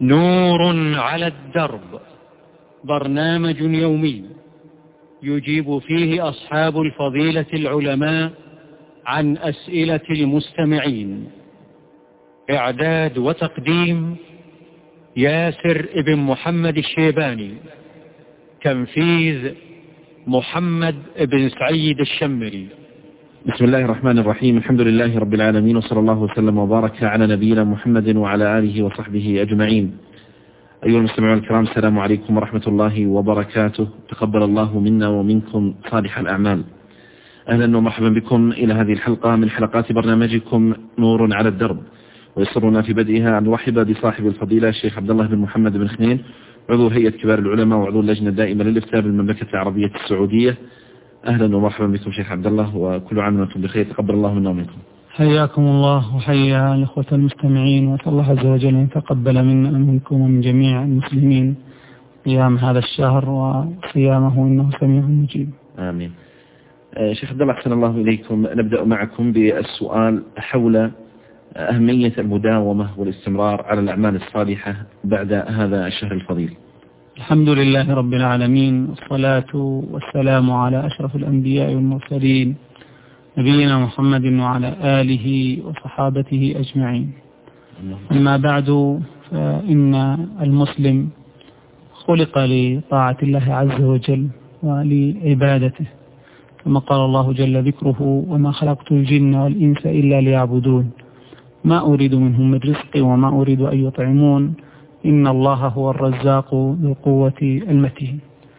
نور على الدرب، برنامج يومي يجيب فيه أصحاب الفضيلة العلماء عن أسئلة المستمعين. إعداد وتقديم ياسر ابن محمد الشيباني. تنفيذ محمد بن سعيد الشمري. بسم الله الرحمن الرحيم. الحمد لله رب العالمين، وصلى الله وسلم وبارك على نبينا محمد وعلى آله وصحبه أجمعين. أيها المستمعون الكرام، السلام عليكم ورحمة الله وبركاته. تقبل الله منا ومنكم صالح الأعمال. أهلا ومرحبا بكم إلى هذه الحلقة من حلقات برنامجكم نور على الدرب، ويسرنا في بدءها أن نرحب بصاحب الفضيلة الشيخ عبد الله بن محمد بن خنين، عضو هيئة كبار العلماء وعضو اللجنة الدائمة للإفتاء بالمملكة العربية السعودية. أهلا ومرحبا بكم شيخ عبد الله، وكل عام وأنتم بخير. تقبل الله منا ومنكم. حياكم الله وحيا الإخوة المستمعين، وأسأل الله عز وجل أن يتقبل منا ومنكم ومن جميع المسلمين قيام هذا الشهر وصيامه، إنه سميع مجيب. آمين. شيخ عبد الله، أحسن الله إليكم. نبدأ معكم بالسؤال حول أهمية المداومة والاستمرار على الأعمال الصالحة بعد هذا الشهر الفضيل. الحمد لله رب العالمين، والصلاة والسلام على أشرف الأنبياء والمرسلين نبينا محمد وعلى آله وصحابته أجمعين. أما بعد، فإن المسلم خلق لطاعة الله عز وجل ولعبادته، كما قال الله جل ذكره: وما خلقت الجن والإنس إلا ليعبدون ما أريد منهم من رزق وما أريد أن يطعمون إن الله هو الرزاق ذو القوة المتين.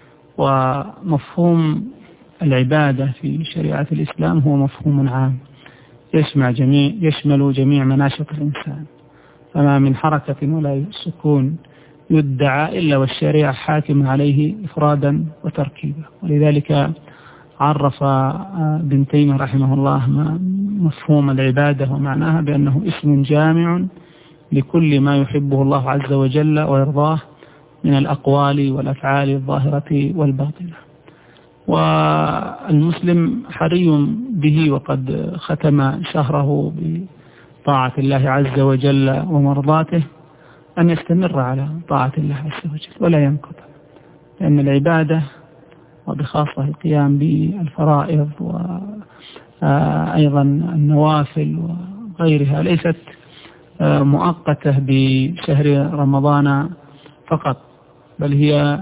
ومفهوم العبادة في شريعة الإسلام هو مفهوم عام يشمل جميع مناشط الإنسان، فما من حركة ولا سكون يدعى إلا والشريعة حاكم عليه إفرادا وتركيبا. ولذلك عرف ابن تيمية رحمه الله مفهوم العبادة ومعناها بأنه اسم جامع لكل ما يحبه الله عز وجل ويرضاه من الأقوال والأفعال الظاهرة والباطنة. والمسلم حري به، وقد ختم شهره بطاعة الله عز وجل ومرضاته، أن يستمر على طاعة الله عز وجل ولا ينقطع، لأن العبادة وبخاصة القيام بالفرائض وأيضا النوافل وغيرها ليست مؤقتة بشهر رمضان فقط، بل هي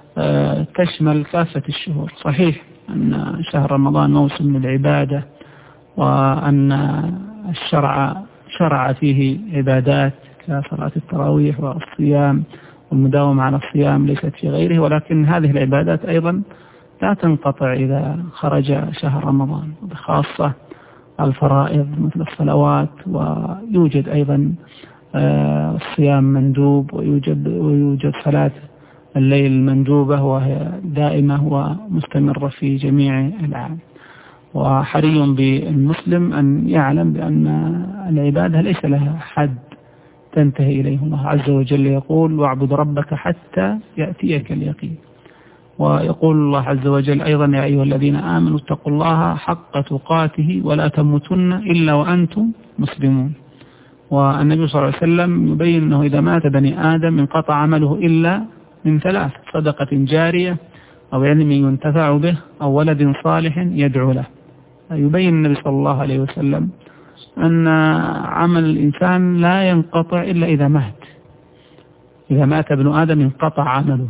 تشمل كافة الشهور. صحيح أن شهر رمضان موسم للعبادة، وأن الشرع شرع فيه عبادات كصلاة التراويح والصيام والمداومة على الصيام ليست في غيره، ولكن هذه العبادات أيضا لا تنقطع إذا خرج شهر رمضان، بخاصة الفرائض مثل الصلوات، ويوجد أيضا الصيام مندوب، ويوجد صلاة الليل المندوبة وهي دائمة ومستمرة في جميع العام. وحري بالمسلم أن يعلم بأن العبادة ليس لها حد تنتهي إليه. الله عز وجل يقول: واعبد ربك حتى يأتيك اليقين. ويقول الله عز وجل أيضا: يا أيها الذين آمنوا اتقوا الله حق تقاته ولا تموتن إلا وأنتم مسلمون. والنبي صلى الله عليه وسلم يبين أنه إذا مات بني آدم انقطع عمله إلا من ثلاث: صدقة جارية، أو علم ينتفع به، أو ولد صالح يدعو له. يبين النبي صلى الله عليه وسلم أن عمل الإنسان لا ينقطع إلا إذا مات. إذا مات ابن آدم انقطع عمله.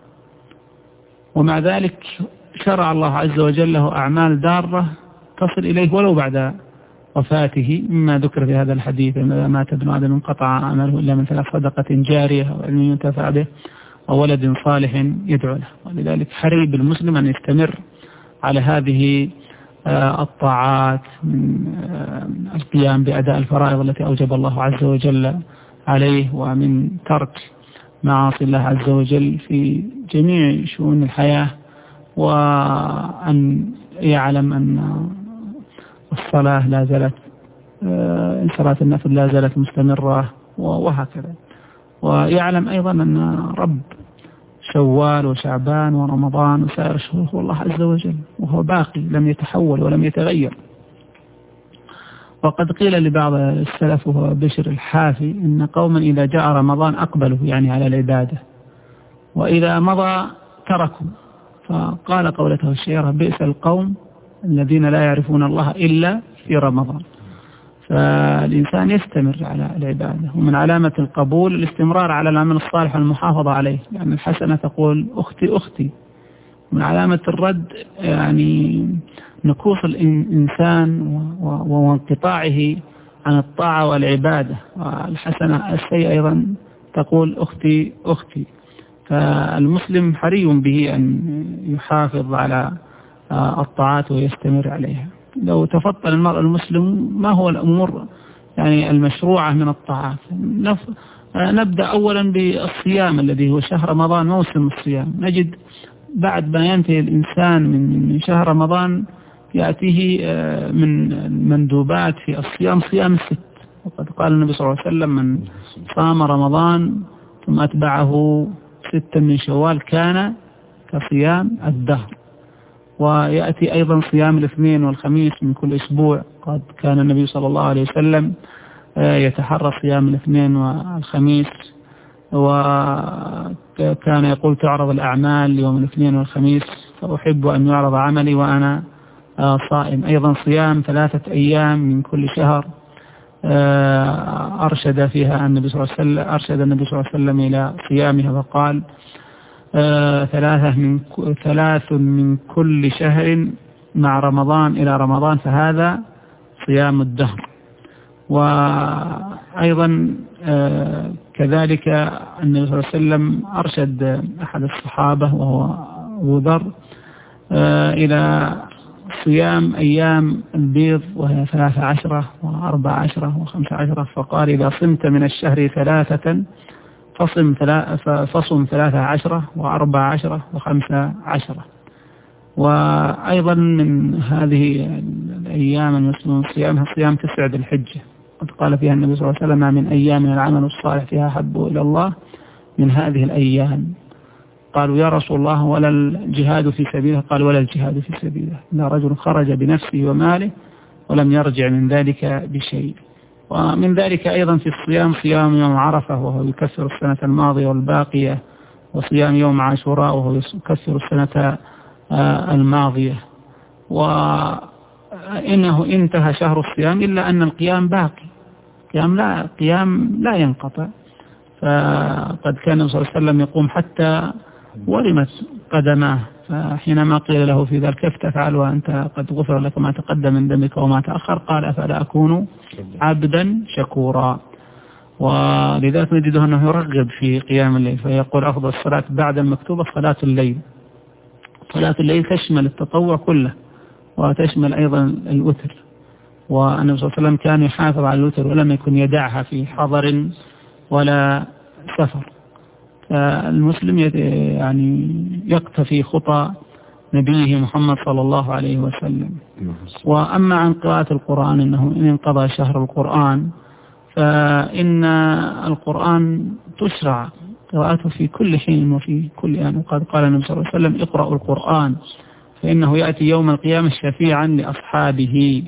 ومع ذلك شرع الله عز وجل له أعمال دارة تصل إليه ولو بعد وفاته، مما ذكر في هذا الحديث: إذا مات ابن آدم انقطع عمله إلا من ثلاث: صدقة جارية، أو علم ينتفع به، أو ولد صالح يدعو له. ولذلك حري بالمسلم أن يستمر على هذه الطاعات، من القيام بأداء الفرائض التي أوجب الله عز وجل عليه، ومن ترك معاصي الله عز وجل في جميع شؤون الحياة، وأن يعلم أن الصلاة لا زالت صلاة النفل لا زالت مستمرة، وهكذا. ويعلم أيضا أن رب شوال وشعبان ورمضان وسائر الشهور هو الله عز وجل، وهو باقي لم يتحول ولم يتغير. وقد قيل لبعض السلف وهو بشر الحافي إن قوما إذا جاء رمضان أقبلوا يعني على العبادة، وإذا مضى تركوا. فقال قولته الشهيرة: بئس القوم الذين لا يعرفون الله إلا في رمضان. فالإنسان يستمر على العبادة، ومن علامة القبول الاستمرار على العمل الصالح والمحافظة عليه، يعني الحسنة تقول أختي أختي. من علامة الرد يعني نكوص الإنسان وانقطاعه عن الطاعة والعبادة، والحسنة السيئة أيضا تقول أختي أختي. فالمسلم حري به أن يحافظ على الطاعات ويستمر عليها. لو تفضل المرء المسلم ما هو الأمور يعني المشروعة من الطاعات، نبدأ أولا بالصيام الذي هو شهر رمضان موسم الصيام. نجد بعد ما ينتهي الإنسان من شهر رمضان يأتيه من المندوبات في الصيام صيام الست. وقد قال النبي صلى الله عليه وسلم: من صام رمضان ثم أتبعه 6 من شوال كان كصيام الدهر. ويأتي أيضا صيام الاثنين والخميس من كل أسبوع. قد كان النبي صلى الله عليه وسلم يتحرى صيام الاثنين والخميس، وكان يقول: تعرض الأعمال يوم الاثنين والخميس، فأحب أن يعرض عملي وأنا صائم. أيضا صيام 3 أيام من كل شهر أرشد فيها النبي صلى الله عليه وسلم إلى صيامها، فقال: 3 من كل شهر مع رمضان إلى رمضان، فهذا صيام الدهر. وأيضا كذلك النبي صلى الله عليه وسلم أرشد أحد الصحابة وهو أبو ذر إلى صيام أيام البيض، وهي 13 و14 و15، فقال: إذا صمت من الشهر 3 فصم 13 و14 و15. وأيضا من هذه الأيام المسلمون صيامها صيام 9 ذي الحجة. قد قال فيها النبي صلى الله عليه وسلم: من أيام العمل الصالح فيها أحب إلى الله من هذه الأيام. قالوا: يا رسول الله ولا الجهاد في سبيله؟ قال: ولا الجهاد في سبيله إلا رجل خرج بنفسه وماله ولم يرجع من ذلك بشيء. ومن ذلك أيضا في الصيام صيام يوم عرفة وهو يكفر السنة الماضية والباقية، وصيام يوم عاشوراء وهو يكفر السنة الماضية. وإنه انتهى شهر الصيام إلا أن القيام باقي، قيام لا ينقطع. فقد كان النبي صلى الله عليه وسلم يقوم حتى ورمت قدماه، فحينما قيل له في ذلك: كيف تفعل وأنت قد غفر لك ما تقدم من ذنبك وما تأخر؟ قال: أفلا أكون عبدا شكورا. ولذلك نجده أنه يرغب في قيام الليل، فيقول: أفضل الصلاة بعد المكتوبة صلاة الليل. صلاة الليل تشمل التطوع كله وتشمل أيضا الوتر، والنبي صلى الله عليه وسلم كان يحافظ على الوتر ولم يكن يدعها في حضر ولا سفر. فالمسلم يعني يقتفي خطى نبيه محمد صلى الله عليه وسلم. وأما عن قراءة القرآن، إنه إن انقضى شهر القرآن فإن القرآن تشرع قراءته في كل حين وفي كل آن. وقد قال النبي صلى الله عليه وسلم: اقرأوا القرآن فإنه يأتي يوم القيامة شفيعا لأصحابه.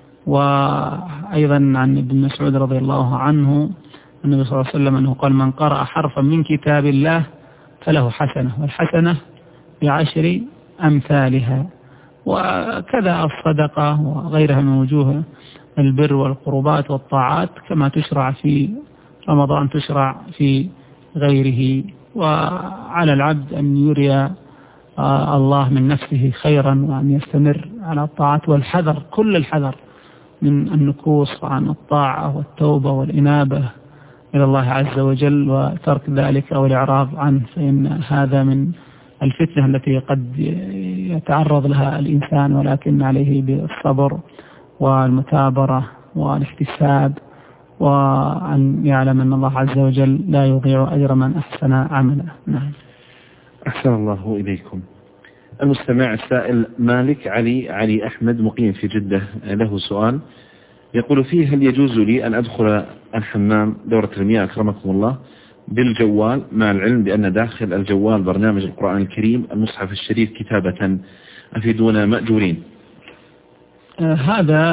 وأيضا عن ابن مسعود رضي الله عنه النبي صلى الله عليه وسلم أنه قال: من قرأ حرفا من كتاب الله فله حسنة، والحسنة ب10 أمثالها. وكذا الصدقة وغيرها من وجوه البر والقربات والطاعات كما تشرع في رمضان تشرع في غيره. وعلى العبد أن يري الله من نفسه خيرا، وأن يستمر على الطاعات والحذر، كل الحذر من النكوص عن الطاعة والتوبة والإنابة إلى الله عز وجل، وترك ذلك أو الإعراض عنه، فإن هذا من الفتنة التي قد يتعرض لها الإنسان، ولكن عليه بالصبر والمثابرة والاحتساب، وأن يعلم أن الله عز وجل لا يضيع أجر من أحسن عملا. نعم. أحسن الله إليكم. المستمع السائل مالك علي أحمد مقيم في جدة له سؤال يقول فيه: هل يجوز لي أن أدخل الحمام دورة المياه أكرمكم الله بالجوال، مع العلم بأن داخل الجوال برنامج القرآن الكريم المصحف الشريف كتابة، أفيدونا مأجورين؟ هذا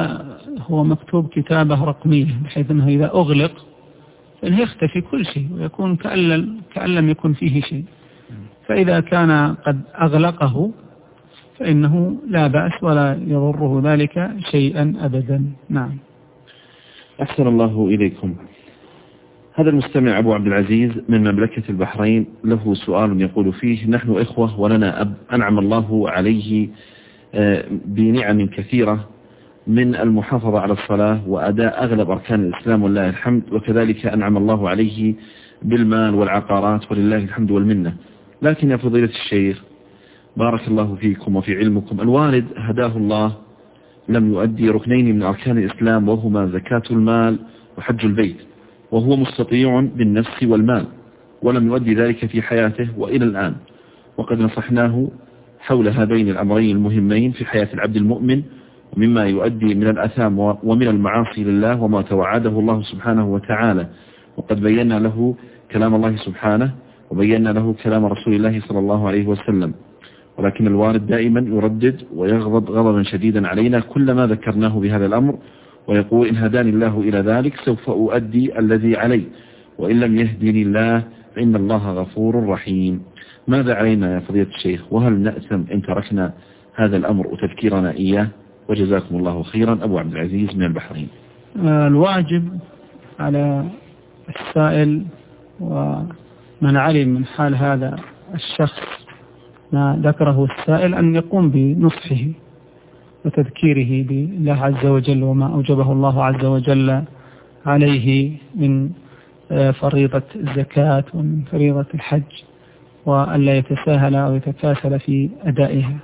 هو مكتوب كتابة رقمية بحيث أنه إذا أغلق فإنه يختفي كل شيء ويكون كأن لم يكن فيه شيء. فإذا كان قد أغلقه فإنه لا بأس ولا يضره ذلك شيئا أبدا. نعم. أحسن الله إليكم. هذا المستمع أبو عبد العزيز من مملكة البحرين له سؤال يقول فيه: نحن إخوة ولنا أب أنعم الله عليه بنعم كثيرة من المحافظة على الصلاة وأداء أغلب أركان الإسلام ولله الحمد، وكذلك أنعم الله عليه بالمال والعقارات ولله الحمد والمنة، لكن يا فضيلة الشيخ بارك الله فيكم وفي علمكم، الوالد هداه الله لم يؤدي ركنين من أركان الإسلام وهما زكاة المال وحج البيت، وهو مستطيع بالنفس والمال ولم يؤدي ذلك في حياته وإلى الآن، وقد نصحناه حول هذين الأمرين المهمين في حياة العبد المؤمن ومما يؤدي من الأثام ومن المعاصي لله وما توعده الله سبحانه وتعالى، وقد بينا له كلام الله سبحانه وبينا له كلام رسول الله صلى الله عليه وسلم، ولكن الوالد دائما يردد ويغضب غضبا شديدا علينا كلما ذكرناه بهذا الأمر، ويقول: إن هداني الله إلى ذلك سوف أؤدي الذي علي، وإن لم يهدني الله فإن الله غفور رحيم. ماذا علينا يا فضيلة الشيخ، وهل نأثم إن تركنا هذا الأمر وتذكيرنا إياه؟ وجزاكم الله خيرا. أبو عبد العزيز من البحرين. الواجب على السائل ومن علم من حال هذا الشخص ما ذكره السائل أن يقوم بنصحه وتذكيره بالله عز وجل وما أوجبه الله عز وجل عليه من فريضة الزكاة ومن فريضة الحج، وألا يتساهل أو يتكاسل في أدائها.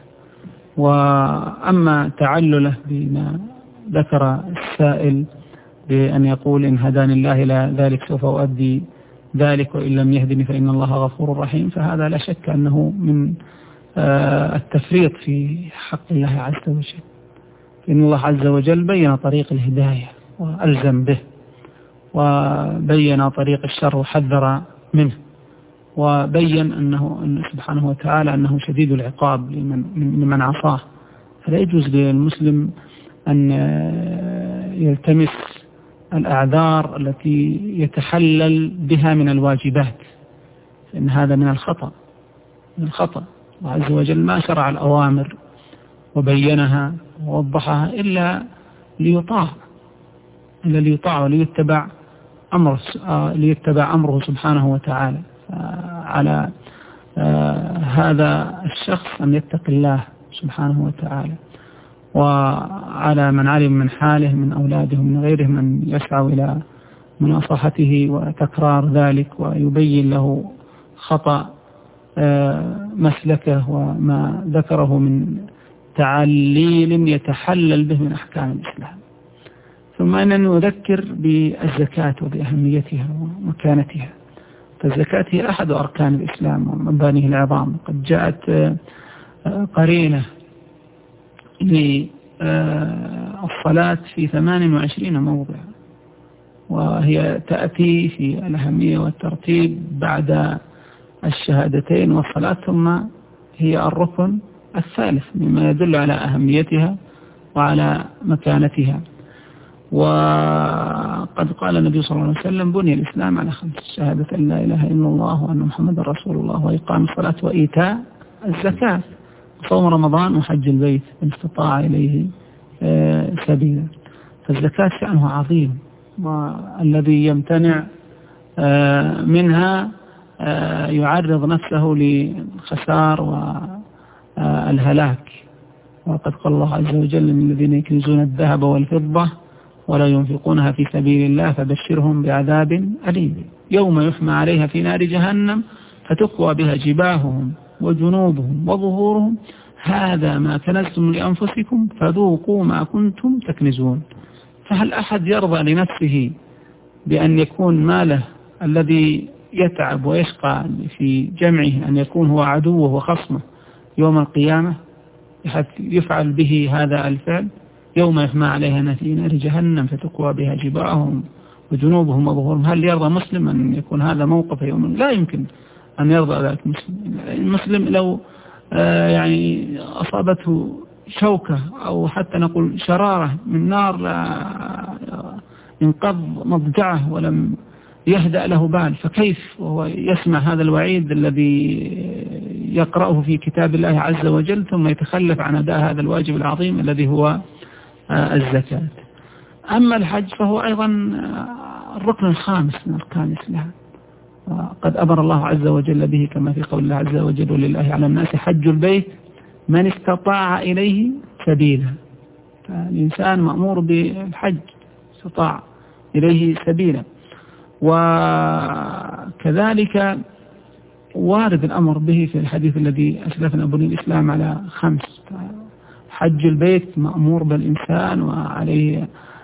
وأما تعلله بما ذكر السائل بأن يقول: إن هداني الله إلى ذلك سوف أؤدي ذلك وإن لم يهدني فإن الله غفور رحيم، فهذا لا شك أنه من التفريط في حق الله عز وجل. إن الله عز وجل بين طريق الهداية وألزم به، وبين طريق الشر وحذر منه، وبين أنه سبحانه وتعالى أنه شديد العقاب لمن عصاه. فلا يجوز للمسلم أن يلتمس الأعذار التي يتحلل بها من الواجبات، فإن هذا من الخطأ. الله عز وجل ما شرع الأوامر وبينها ووضحها إلا ليطاع وليتبع أمره سبحانه وتعالى. على هذا الشخص أن يتقي الله سبحانه وتعالى، وعلى من علم من حاله من أولاده ومن غيرهم أن يسعوا إلى مناصحته وتكرار ذلك، ويبين له خطأ مسلكه وما ذكره من تعليل يتحلل به من أحكام الإسلام. ثم أننا نذكر بالزكاة وبأهميتها ومكانتها. فالزكاة هي أحد أركان الإسلام ومبانيه العظام. قد جاءت قرينة للصلاة في 28 موضع، وهي تأتي في الأهمية والترتيب بعد الشهادتين والصلاة، ثم هي الركن الثالث مما يدل على أهميتها وعلى مكانتها. وقد قال النبي صلى الله عليه وسلم: بني الإسلام على 5: شهادة أن لا إله إلا الله وأن محمد رسول الله وإقام الصلاة وإيتاء الزكاة وصوم رمضان وحج البيت إن استطاع إليه سبيلا. فالزكاة شأنها عظيم، والذي يمتنع منها يعرض نفسه للخسار والهلاك. وقد قال الله عز وجل: من الذين يكنزون الذهب والفضة ولا ينفقونها في سبيل الله فبشرهم بعذاب أليم يوم يحمى عليها في نار جهنم فتكوى بها جباههم وجنوبهم وظهورهم هذا ما كنزتم لأنفسكم فذوقوا ما كنتم تكنزون. فهل أحد يرضى لنفسه بأن يكون ماله الذي يتعب ويشقى في جمعه أن يكون هو عدوه وخصمه يوم القيامة، حتى يفعل به هذا الفعل؟ يوم يحمى عليها في نار جهنم فتكوى بها جباههم وجنوبهم وظهورهم. هل يرضى مسلم أن يكون هذا موقف يوم؟ لا يمكن أن يرضى ذلك مسلم. المسلم لو يعني أصابته شوكة أو حتى نقول شرارة من نار انقض مضجعه ولم يهدأ له بال، فكيف وهو يسمع هذا الوعيد الذي يقرأه في كتاب الله عز وجل ثم يتخلف عن أداء هذا الواجب العظيم الذي هو الزكاة. أما الحج فهو أيضا الركن الخامس من أركان الإسلام، قد أمر الله عز وجل به كما في قول الله عز وجل ولله على الناس حج البيت من استطاع إليه سبيلا. فالإنسان مأمور بالحج استطاع إليه سبيلا. وكذلك وارد الأمر به في الحديث الذي أسلفنا بني الإسلام على 5. حج البيت مأمور بالإنسان وعليه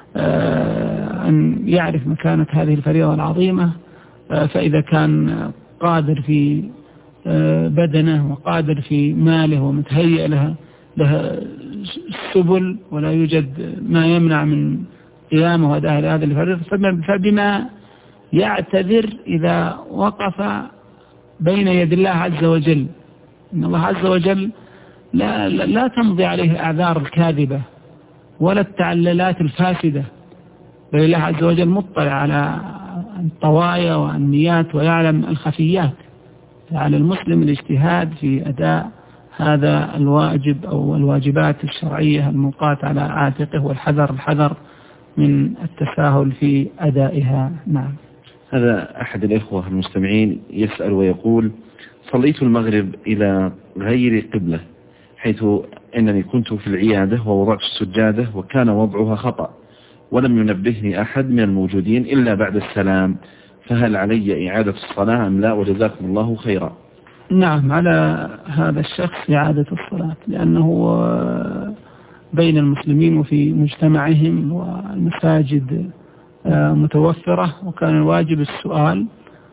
أن يعرف مكانة هذه الفريضة العظيمة، فإذا كان قادر في بدنه وقادر في ماله ومتهيئ لها السبل ولا يوجد ما يمنع من قيامه وأداء هذه الفريضة، فبما يعتذر إذا وقف بين يد الله عز وجل. إن الله عز وجل لا تمضي عليه الأعذار الكاذبة ولا التعللات الفاسدة، بل الله عز وجل مطلع على الطوايا والنيات ويعلم الخفيات. على المسلم الاجتهاد في أداء هذا الواجب أو الواجبات الشرعية الملقاة على عاتقه، والحذر من التساهل في أدائها. نعم. هذا أحد الإخوة المستمعين يسأل ويقول: صليت المغرب إلى غير قبلة، حيث أنني كنت في العيادة ووضعت السجادة وكان وضعها خطأ، ولم ينبهني أحد من الموجودين إلا بعد السلام، فهل علي إعادة الصلاة أم لا؟ وجزاكم الله خيرا. نعم، على هذا الشخص إعادة الصلاة، لأنه بين المسلمين وفي مجتمعهم والمساجد متوفرة، وكان الواجب السؤال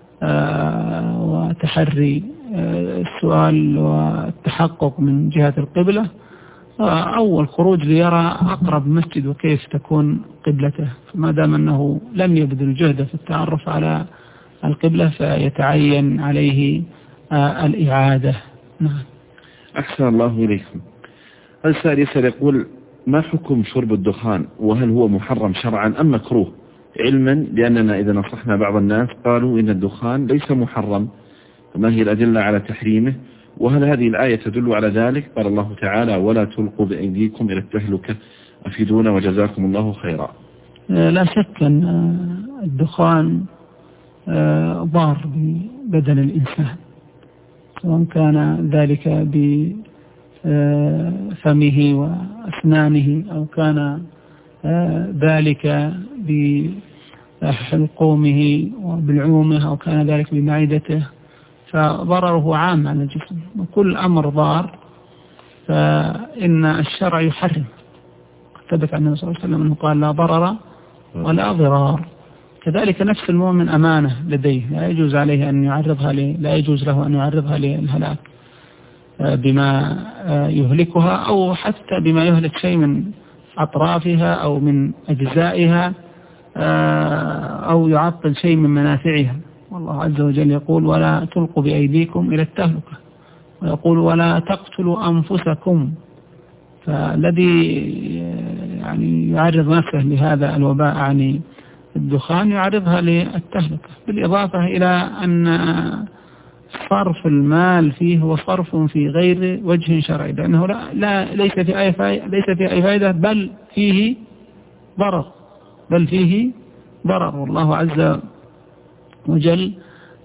وتحري السؤال والتحقق من جهة القبلة أول خروج ليرى أقرب مسجد وكيف تكون قبلته. فما دام أنه لم يبذل جهده في التعرف على القبلة فيتعين عليه الإعادة. نعم. أحسن الله إليكم. السائل يسأل يقول: ما حكم شرب الدخان، وهل هو محرم شرعا أم مكروه؟ علما بأننا إذا نصحنا بعض الناس قالوا إن الدخان ليس محرم، فما هي الأدلة على تحريمه؟ وهل هذه الآية تدل على ذلك؟ قال الله تعالى: ولا تلقوا بأيديكم إلى التهلكة، أفيدونا وجزاكم الله خيرا. لا شك أن الدخان ضار ببدن الإنسان، سواء كان ذلك بفمه وأسنانه أو كان ذلك بحلقومه وبالعومه أو كان ذلك بمعدته، فضرره عام على الجسم. وكل أمر ضار فإن الشرع يحرم. ثبت عن النبي صلى الله عليه وسلم أنه قال: لا ضرر ولا ضرار. كذلك نفس المؤمن أمانة لديه، لا يجوز عليه أن يعرضها لا يجوز له أن يعرضها للهلاك بما يهلكها أو حتى بما يهلك شيء من أطرافها أو من أجزائها أو يعطل شيء من منافعها. والله عز وجل يقول: ولا تلقوا بأيديكم إلى التهلكة، ويقول: ولا تقتلوا أنفسكم. فالذي يعني يعرض نفسه لهذا الوباء عن الدخان يعرضها للتهلكة، بالإضافة إلى أن صرف المال فيه هو صرف في غير وجه شرعي، لأنه ليس في أي فائدة بل فيه ضرر. والله عز وجل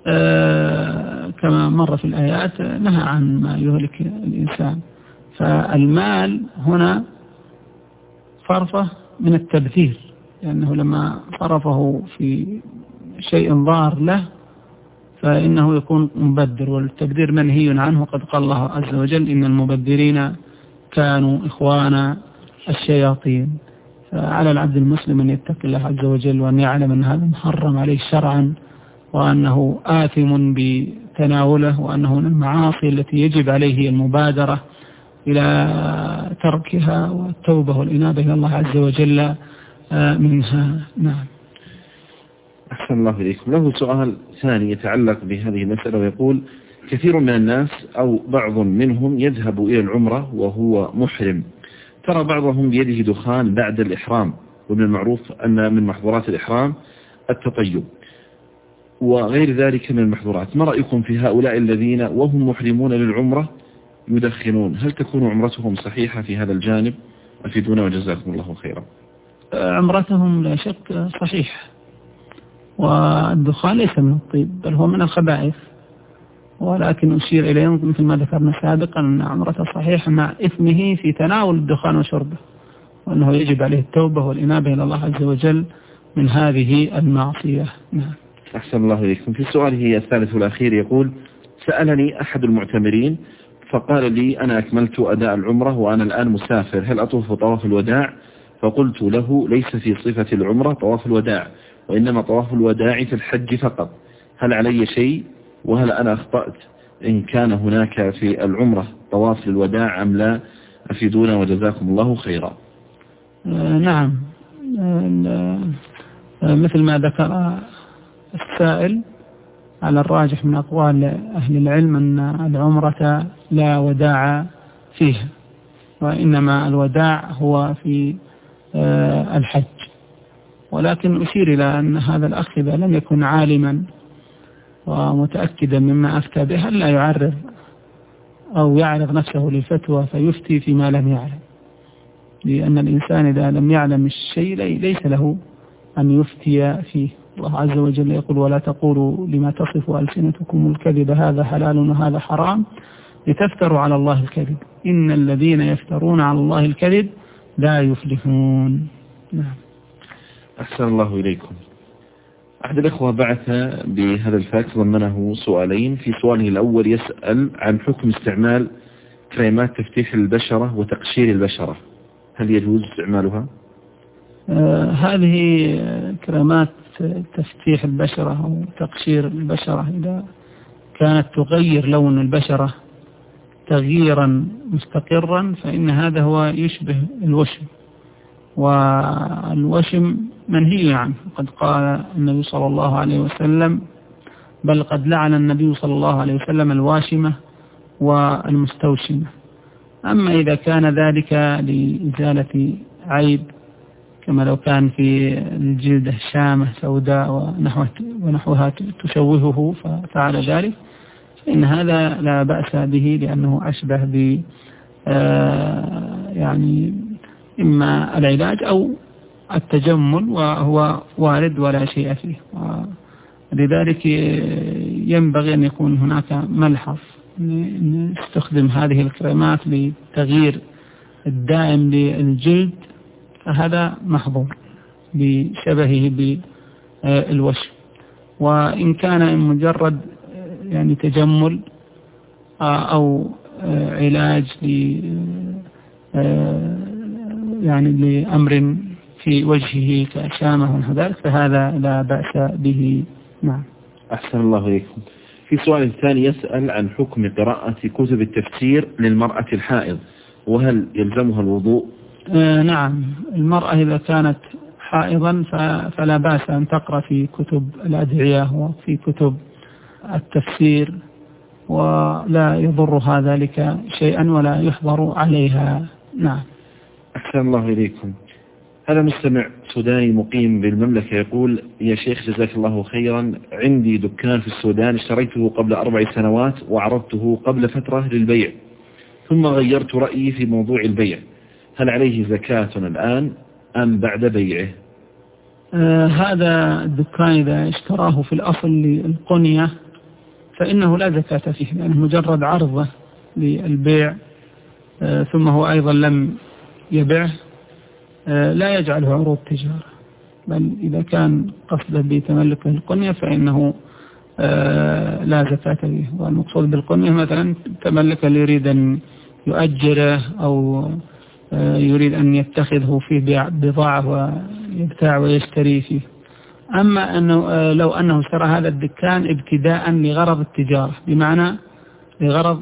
كما مر في الآيات نهى عن ما يهلك الإنسان. فالمال هنا صرفه من التبذير، لأنه لما صرفه في شيء ضار له فإنه يكون مبذر، والتبذير منهي عنه. قد قال الله عز وجل: إن المبذرين كانوا إخوان الشياطين. فعلى العبد المسلم أن يتقي الله عز وجل وأن يعلم أن هذا محرم عليه شرعا، وأنه آثم بتناوله، وأنه من المعاصي التي يجب عليه المبادرة إلى تركها والتوبة والإنابة إلى الله عز وجل منها. نعم. أحسن الله إليكم. له سؤال ثاني يتعلق بهذه المسألة ويقول: كثير من الناس أو بعض منهم يذهب إلى العمرة وهو محرم، ترى بعضهم بيده دخان بعد الإحرام، ومن المعروف أن من محظورات الإحرام التطيب وغير ذلك من المحظورات. ما رأيكم في هؤلاء الذين وهم محرمون للعمرة يدخنون؟ هل تكون عمرتهم صحيحة في هذا الجانب؟ أفيدونا وجزاكم الله خيرا. عمرتهم لا شك صحيح، والدخان ليس من الطيب بل هو من الخبائث، ولكن أشير إليه مثل ما ذكرنا سابقا أن عمرته صحيحة مع إثمه في تناول الدخان وشربه، وأنه يجب عليه التوبة والإنابة إلى الله عز وجل من هذه المعصية. نعم. أحسن الله إليكم. في سؤاله الثالث والأخير يقول: سألني أحد المعتمرين فقال لي: أنا أكملت أداء العمرة وأنا الآن مسافر، هل أطوف طواف الوداع؟ فقلت له: ليس في صفة العمرة طواف الوداع، وإنما طواف الوداع في الحج فقط، هل علي شيء؟ وهل أنا أخطأت إن كان هناك في العمرة طواف للوداع أم لا؟ أفيدونا وجزاكم الله خيرا. نعم، مثل ما ذكر السائل، على الراجح من أقوال أهل العلم أن العمرة لا وداع فيها، وإنما الوداع هو في الحج. ولكن أشير إلى أن هذا الأخ إذا لم يكن عالما ومتأكدا مما أفتى به لا يعرض أو يعرض نفسه للفتوى فيفتي فيما لم يعلم، لأن الإنسان إذا لم يعلم الشيء ليس له أن يفتي فيه. الله عز وجل يقول: ولا تقولوا لما تصف ألسنتكم الكذب هذا حلال وهذا حرام لتفتروا على الله الكذب إن الذين يفترون على الله الكذب لا يفلحون. نعم. أحسن الله إليكم. أحد الأخوة بعث بهذا الفاكس ضمنه سؤالين. في سؤاله الأول يسأل عن حكم استعمال كريمات تفتيح البشرة وتقشير البشرة، هل يجوز استعمالها؟ هذه كريمات تفتيح البشرة أو تقشير البشرة إذا كانت تغير لون البشرة تغييرا مستقرا فإن هذا هو يشبه الوشم، والوشم منهي عنه. قد قال النبي صلى الله عليه وسلم، بل قد لعن النبي صلى الله عليه وسلم الواشمة والمستوشمة. أما إذا كان ذلك لإزالة عيب كما لو كان في الجلد شامة سوداء ونحوها تشوهه ففعل ذلك، فإن هذا لا بأس به، لأنه أشبه ب يعني إما العلاج أو التجمل، وهو وارد ولا شيء فيه. لذلك ينبغي أن يكون هناك ملحظ نستخدم هذه الكريمات لتغيير الدائم للجلد، فهذا محظور بشبهه بالوشم. وإن كان مجرد يعني تجمل أو علاج يعني لأمر في وجهه كشامة ونحو ذلك فهذا لا بأس به. نعم. أحسن الله إليكم. في سؤال الثاني يسأل عن حكم قراءة كتب التفسير للمرأة الحائض، وهل يلزمها الوضوء؟ نعم، المرأة إذا كانت حائضا فلا بأس أن تقرأ في كتب الأدعية وفي كتب التفسير، ولا يضرها ذلك شيئا ولا يحضر عليها. نعم. أحسن الله إليكم. هذا مستمع سوداني مقيم بالمملكة يقول: يا شيخ جزاك الله خيرا، عندي دكان في السودان اشتريته قبل 4 سنوات وعرضته قبل فترة للبيع، ثم غيرت رأيي في موضوع البيع، هل عليه زكاة الآن أم بعد بيعه؟ هذا الدكان إذا اشتراه في الأصل للقنية فإنه لا زكاة فيه، لأنه مجرد عرضه للبيع ثم هو أيضا لم يبيعه، لا يجعله عروض تجارة، بل إذا كان قصده بتملك القنية فإنه لا زكاة فيه. والمقصود بالقنية مثلا تملك اللي يريد أن يؤجره أو يريد أن يتخذه فيه بضاعة ويبتاع ويشتري فيه. أما أنه لو أنه اشترى هذا الدكان ابتداء لغرض التجارة، بمعنى لغرض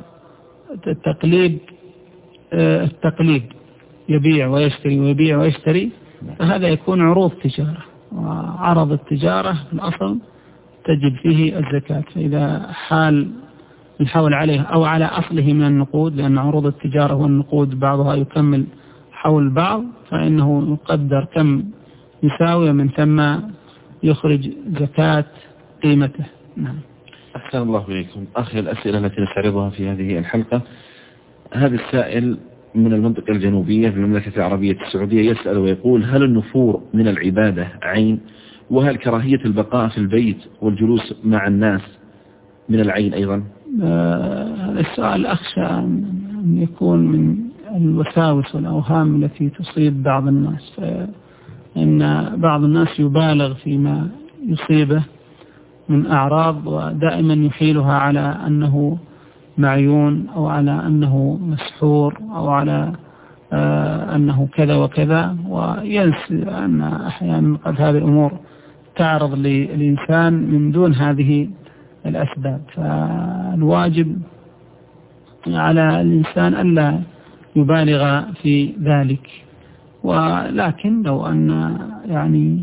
التقليد يبيع ويشتري ويبيع ويشتري، فهذا يكون عروض تجارة، وعرض التجارة في الأصل تجب فيه الزكاة. فإذا حال الحول عليه أو على أصله من النقود، لأن عروض التجارة والنقود بعضها يكمل حول بعض، فإنه يقدر كم يساوي من ثم يخرج زكاة قيمته. نعم. أحسن الله إليكم. آخر الأسئلة التي نستعرضها في هذه الحلقة، هذا السائل من المنطقة الجنوبية في المملكة العربية السعودية يسأل ويقول: هل النفور من العبادة عين؟ وهل كراهية البقاء في البيت والجلوس مع الناس من العين أيضا؟ السؤال أخشى أن يكون من الوساوس والأوهام التي تصيب بعض الناس، فإن بعض الناس يبالغ فيما يصيبه من أعراض ودائما يحيلها على أنه معيون أو على أنه مسحور أو على أنه كذا وكذا، وينسى أن أحيانا قد هذه الأمور تعرض للإنسان من دون هذه الأسباب. فالواجب على الإنسان ألا يبالغ في ذلك، ولكن لو أن يعني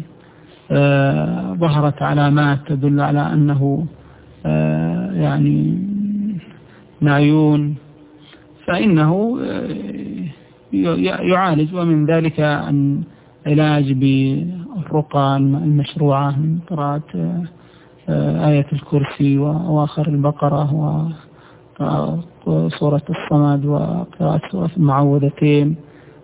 ظهرت علامات تدل على أنه يعني معيون فإنه يعالج، ومن ذلك العلاج بالرقى المشروعة من قراءة آية الكرسي وأواخر البقرة وسورة الصمد وقراءة سورة المعوذتين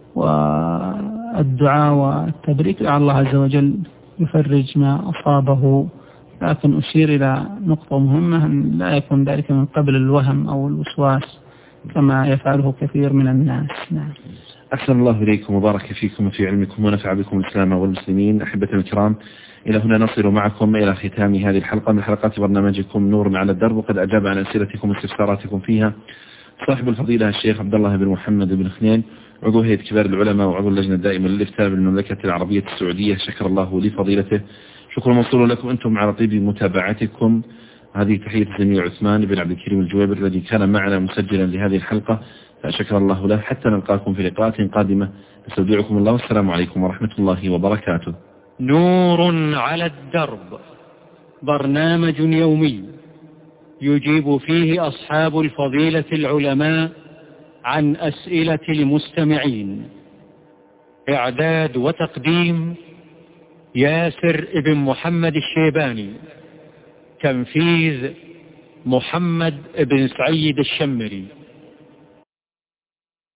والدعاء والتبريك لعل الله عز وجل يفرج ما أصابه. لكن أشير إلى نقطة مهمة، أن لا يكون ذلك من قبل الوهم أو الوسواس كما يفعله كثير من الناس. نعم. أحسن الله إليكم وبارك فيكم وفي علمكم ونفع بكم الإسلام والمسلمين. أحبة الكرام، إلى هنا نصل معكم إلى ختام هذه الحلقة من حلقات برنامجكم نور على الدرب، وقد أجاب عن أسئلتكم واستفساراتكم فيها صاحب الفضيلة الشيخ عبد الله بن محمد بن خنين، عضو هيئة كبار العلماء وعضو اللجنة الدائمة للإفتاء بالمملكة العربية السعودية. شكر الله لفضيلته. شكرا موصول لكم أنتم على طيب متابعتكم. هذه تحية الزميل عثمان بن عبد الكريم الجويبر الذي كان معنا مسجلا لهذه الحلقة، فشكر الله له. حتى نلقاكم في لقاءات قادمة، استودعكم الله والسلام عليكم ورحمة الله وبركاته. نور على الدرب، برنامج يومي يجيب فيه أصحاب الفضيلة العلماء عن أسئلة المستمعين. إعداد وتقديم ياسر ابن محمد الشيباني. تنفيذ محمد بن سعيد الشمري.